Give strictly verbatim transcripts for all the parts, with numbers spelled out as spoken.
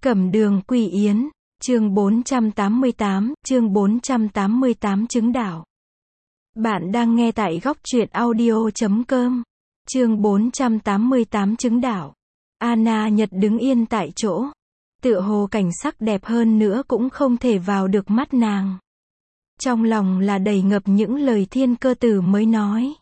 Cẩm đường quy yến, chương bốn trăm tám mươi tám, chương bốn trăm tám mươi tám chứng đạo. Bạn đang nghe tại góc truyện audio chấm com. Chương bốn trăm tám mươi tám chứng đạo. Anna Nhật đứng yên tại chỗ. Tựa hồ cảnh sắc đẹp hơn nữa cũng không thể vào được mắt nàng. Trong lòng là đầy ngập những lời Thiên Cơ Tử mới nói.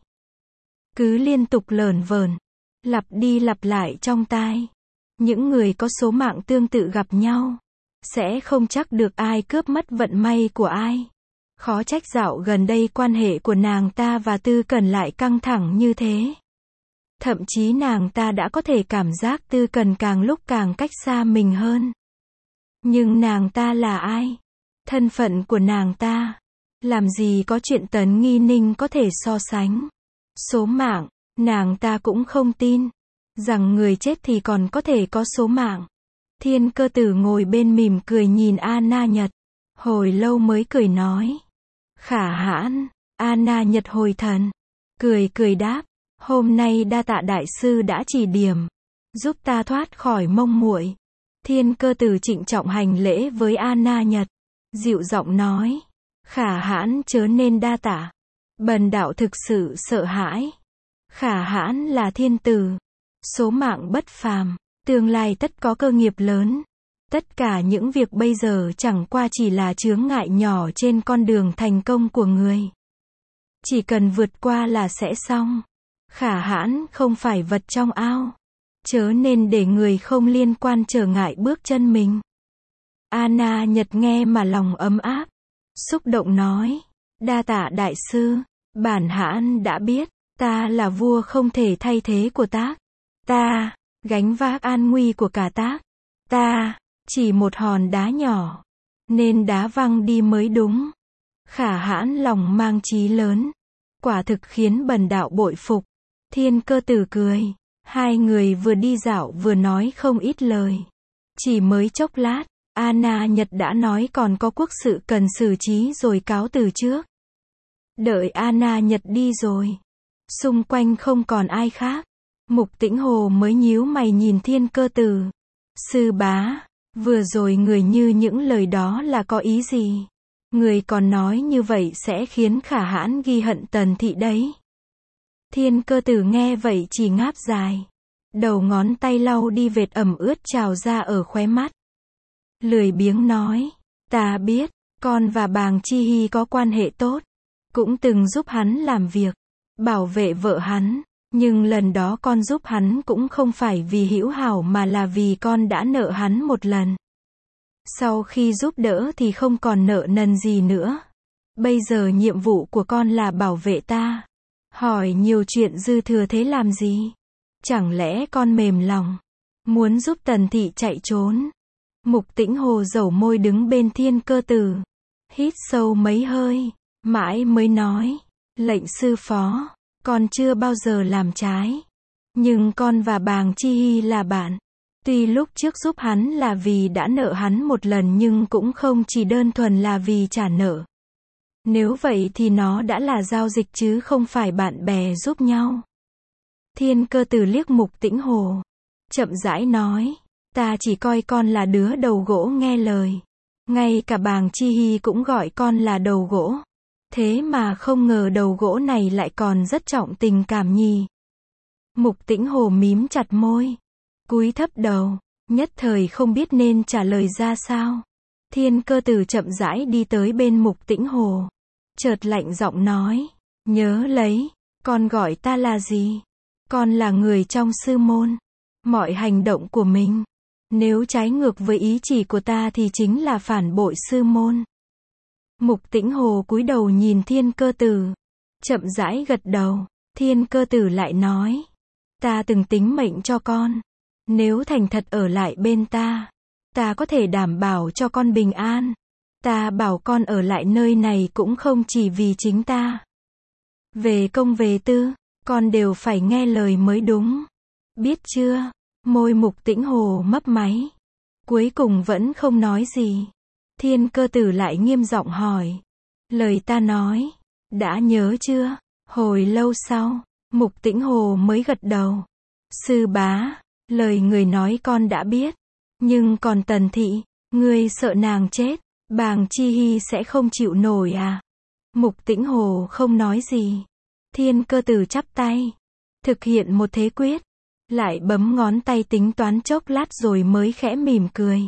Cứ liên tục lởn vởn, lặp đi lặp lại trong tai. Những người có số mạng tương tự gặp nhau, sẽ không chắc được ai cướp mất vận may của ai. Khó trách dạo gần đây quan hệ của nàng ta và Tư Cần lại căng thẳng như thế. Thậm chí nàng ta đã có thể cảm giác Tư Cần càng lúc càng cách xa mình hơn. Nhưng nàng ta là ai? Thân phận của nàng ta, làm gì có chuyện Tấn Nghi Ninh có thể so sánh. Số mạng, nàng ta cũng không tin rằng người chết thì còn có thể có số mạng. Thiên Cơ Tử ngồi bên mỉm cười nhìn Anna Nhật, hồi lâu mới cười nói. Khả hãn. Anna Nhật hồi thần, cười cười đáp, hôm nay đa tạ đại sư đã chỉ điểm, giúp ta thoát khỏi mông muội. Thiên Cơ Tử trịnh trọng hành lễ với Anna Nhật, dịu giọng nói, khả hãn chớ nên đa tạ, bần đạo thực sự sợ hãi. Khả hãn là thiên tử, số mạng bất phàm, tương lai tất có cơ nghiệp lớn. Tất cả những việc bây giờ chẳng qua chỉ là chướng ngại nhỏ trên con đường thành công của người. Chỉ cần vượt qua là sẽ xong. Khả hãn không phải vật trong ao, chớ nên để người không liên quan trở ngại bước chân mình. Anna Nhật nghe mà lòng ấm áp, xúc động nói, đa tạ đại sư, bản hãn đã biết, ta là vua không thể thay thế của Tác. Ta gánh vác an nguy của cả Tác. Ta chỉ một hòn đá nhỏ, nên đá văng đi mới đúng. Khả hãn lòng mang chí lớn, quả thực khiến bần đạo bội phục. Thiên Cơ Tử cười, hai người vừa đi dạo vừa nói không ít lời. Chỉ mới chốc lát, Anna Nhật đã nói còn có quốc sự cần xử trí rồi cáo từ trước. Đợi Anna Nhật đi rồi, xung quanh không còn ai khác, Mục Tĩnh Hồ mới nhíu mày nhìn Thiên Cơ Tử. Sư bá, vừa rồi người như những lời đó là có ý gì? Người còn nói như vậy sẽ khiến khả hãn ghi hận Tần thị đấy. Thiên Cơ Tử nghe vậy chỉ ngáp dài, đầu ngón tay lau đi vệt ẩm ướt trào ra ở khóe mắt. Lười biếng nói, ta biết, con và Bàng Chi Hy có quan hệ tốt, cũng từng giúp hắn làm việc, bảo vệ vợ hắn. Nhưng lần đó con giúp hắn cũng không phải vì hữu hảo mà là vì con đã nợ hắn một lần. Sau khi giúp đỡ thì không còn nợ nần gì nữa. Bây giờ nhiệm vụ của con là bảo vệ ta. Hỏi nhiều chuyện dư thừa thế làm gì? Chẳng lẽ con mềm lòng, muốn giúp Tần thị chạy trốn? Mục Tĩnh Hồ dẩu môi đứng bên Thiên Cơ Tử, hít sâu mấy hơi, mãi mới nói, lệnh sư phó. Con chưa bao giờ làm trái. Nhưng con và Bàng Chi Hy là bạn. Tuy lúc trước giúp hắn là vì đã nợ hắn một lần nhưng cũng không chỉ đơn thuần là vì trả nợ. Nếu vậy thì nó đã là giao dịch chứ không phải bạn bè giúp nhau. Thiên Cơ Tử liếc Mục Tĩnh Hồ, chậm rãi nói, ta chỉ coi con là đứa đầu gỗ nghe lời. Ngay cả Bàng Chi Hy cũng gọi con là đầu gỗ. Thế mà không ngờ đầu gỗ này lại còn rất trọng tình cảm nhỉ. Mục Tĩnh Hồ mím chặt môi, cúi thấp đầu, nhất thời không biết nên trả lời ra sao. Thiên Cơ Tử chậm rãi đi tới bên Mục Tĩnh Hồ, chợt lạnh giọng nói, nhớ lấy, con gọi ta là gì? Con là người trong sư môn. Mọi hành động của mình, nếu trái ngược với ý chỉ của ta thì chính là phản bội sư môn. Mục Tĩnh Hồ cúi đầu nhìn Thiên Cơ Tử, chậm rãi gật đầu. Thiên Cơ Tử lại nói, ta từng tính mệnh cho con, nếu thành thật ở lại bên ta, ta có thể đảm bảo cho con bình an. Ta bảo con ở lại nơi này cũng không chỉ vì chính ta. Về công về tư, con đều phải nghe lời mới đúng. Biết chưa? Môi Mục Tĩnh Hồ mấp máy, cuối cùng vẫn không nói gì. Thiên Cơ Tử lại nghiêm giọng hỏi, lời ta nói, đã nhớ chưa? Hồi lâu sau, Mục Tĩnh Hồ mới gật đầu. Sư bá, lời người nói con đã biết. Nhưng còn Tần thị, ngươi sợ nàng chết, Bàng Chi Hy sẽ không chịu nổi à? Mục Tĩnh Hồ không nói gì. Thiên Cơ Tử chắp tay, thực hiện một thế quyết, lại bấm ngón tay tính toán chốc lát rồi mới khẽ mỉm cười.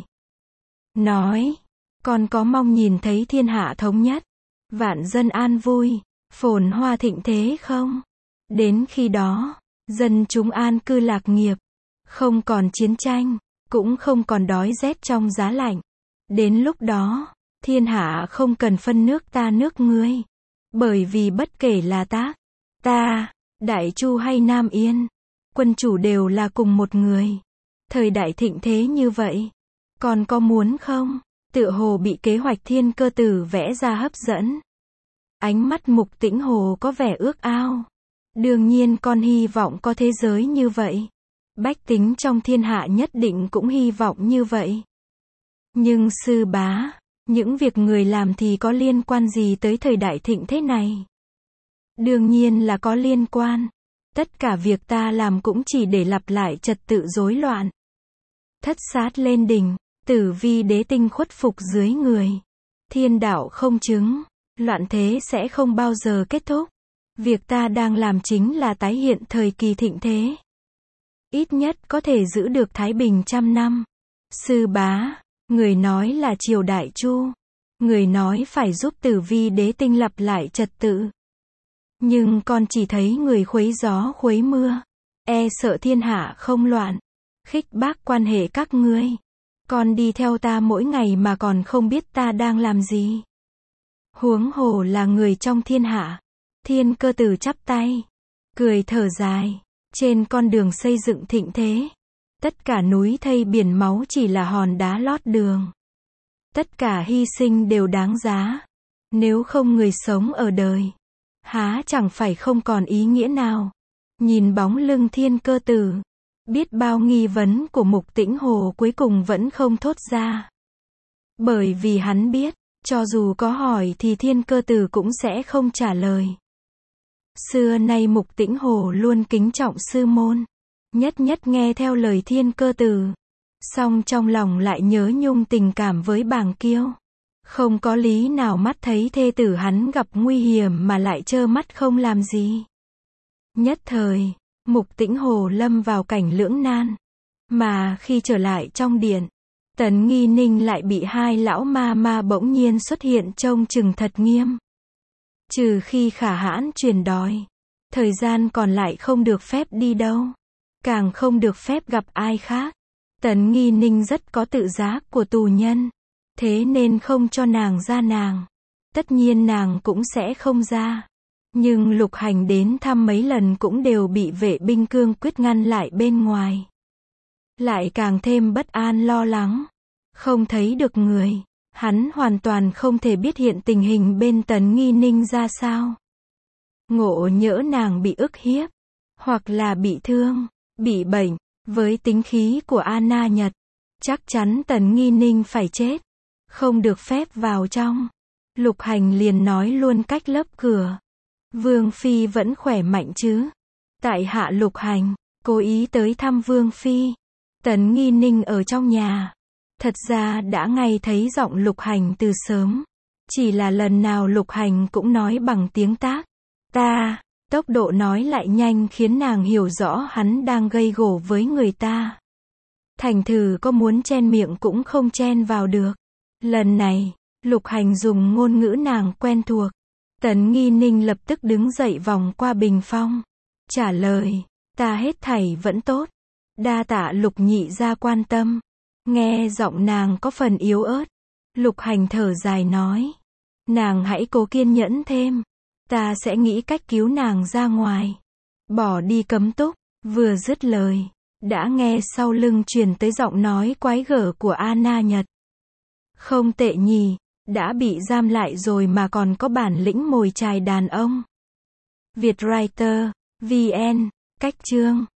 Nói, còn có mong nhìn thấy thiên hạ thống nhất, vạn dân an vui, phồn hoa thịnh thế không? Đến khi đó, dân chúng an cư lạc nghiệp, không còn chiến tranh, cũng không còn đói rét trong giá lạnh. Đến lúc đó, thiên hạ không cần phân nước ta nước ngươi. Bởi vì bất kể là tác, ta, Đại Chu hay Nam Yên, quân chủ đều là cùng một người. Thời đại thịnh thế như vậy, còn có muốn không? Tựa hồ bị kế hoạch Thiên Cơ Tử vẽ ra hấp dẫn. Ánh mắt Mục Tĩnh Hồ có vẻ ước ao. Đương nhiên con hy vọng có thế giới như vậy. Bách tính trong thiên hạ nhất định cũng hy vọng như vậy. Nhưng sư bá, những việc người làm thì có liên quan gì tới thời đại thịnh thế này? Đương nhiên là có liên quan. Tất cả việc ta làm cũng chỉ để lặp lại trật tự rối loạn. Thất sát lên đỉnh, tử vi đế tinh khuất phục dưới người. Thiên đạo không chứng, loạn thế sẽ không bao giờ kết thúc. Việc ta đang làm chính là tái hiện thời kỳ thịnh thế. Ít nhất có thể giữ được thái bình trăm năm. Sư bá, người nói là triều Đại Chu. Người nói phải giúp tử vi đế tinh lặp lại trật tự. Nhưng con chỉ thấy người khuấy gió khuấy mưa. E sợ thiên hạ không loạn. Khích bác quan hệ các ngươi. Con đi theo ta mỗi ngày mà còn không biết ta đang làm gì. Huống hồ là người trong thiên hạ. Thiên Cơ Tử chắp tay, cười thở dài. Trên con đường xây dựng thịnh thế, tất cả núi thây biển máu chỉ là hòn đá lót đường. Tất cả hy sinh đều đáng giá. Nếu không người sống ở đời, há chẳng phải không còn ý nghĩa nào. Nhìn bóng lưng Thiên Cơ Tử, biết bao nghi vấn của Mục Tĩnh Hồ cuối cùng vẫn không thốt ra. Bởi vì hắn biết, cho dù có hỏi thì Thiên Cơ Tử cũng sẽ không trả lời. Xưa nay Mục Tĩnh Hồ luôn kính trọng sư môn, nhất nhất nghe theo lời Thiên Cơ Tử. Song trong lòng lại nhớ nhung tình cảm với Bàng Kiêu. Không có lý nào mắt thấy thê tử hắn gặp nguy hiểm mà lại trơ mắt không làm gì. Nhất thời, Mục Tĩnh Hồ lâm vào cảnh lưỡng nan. Mà khi trở lại trong điện, Tấn Nghi Ninh lại bị hai lão ma ma bỗng nhiên xuất hiện trông chừng thật nghiêm. Trừ khi Khả Hãn truyền đòi, thời gian còn lại không được phép đi đâu, càng không được phép gặp ai khác. Tấn Nghi Ninh rất có tự giác của tù nhân, thế nên không cho nàng ra nàng. Tất nhiên nàng cũng sẽ không ra. Nhưng Lục Hành đến thăm mấy lần cũng đều bị vệ binh cương quyết ngăn lại bên ngoài. Lại càng thêm bất an lo lắng. Không thấy được người. Hắn hoàn toàn không thể biết hiện tình hình bên Tấn Nghi Ninh ra sao. Ngộ nhỡ nàng bị ức hiếp, hoặc là bị thương, bị bệnh, với tính khí của Anna Nhật, chắc chắn Tấn Nghi Ninh phải chết, không được phép vào trong. Lục Hành liền nói luôn cách lấp cửa. Vương Phi vẫn khỏe mạnh chứ? Tại hạ Lục Hành, cố ý tới thăm Vương Phi. Tấn Nghi Ninh ở trong nhà. Thật ra đã ngay thấy giọng Lục Hành từ sớm. Chỉ là lần nào Lục Hành cũng nói bằng tiếng tác. Ta, tốc độ nói lại nhanh khiến nàng hiểu rõ hắn đang gây gổ với người ta. Thành thử có muốn chen miệng cũng không chen vào được. Lần này, Lục Hành dùng ngôn ngữ nàng quen thuộc. Tấn Nghi Ninh lập tức đứng dậy vòng qua bình phong. Trả lời, ta hết thảy vẫn tốt. Đa tạ Lục nhị gia quan tâm. Nghe giọng nàng có phần yếu ớt. Lục Hành thở dài nói. Nàng hãy cố kiên nhẫn thêm. Ta sẽ nghĩ cách cứu nàng ra ngoài. Bỏ đi cấm túc. Vừa dứt lời, đã nghe sau lưng truyền tới giọng nói quái gở của Anna Nhật. Không tệ nhỉ, đã bị giam lại rồi mà còn có bản lĩnh mồi chài đàn ông. Vietwriter, vê en, cách chương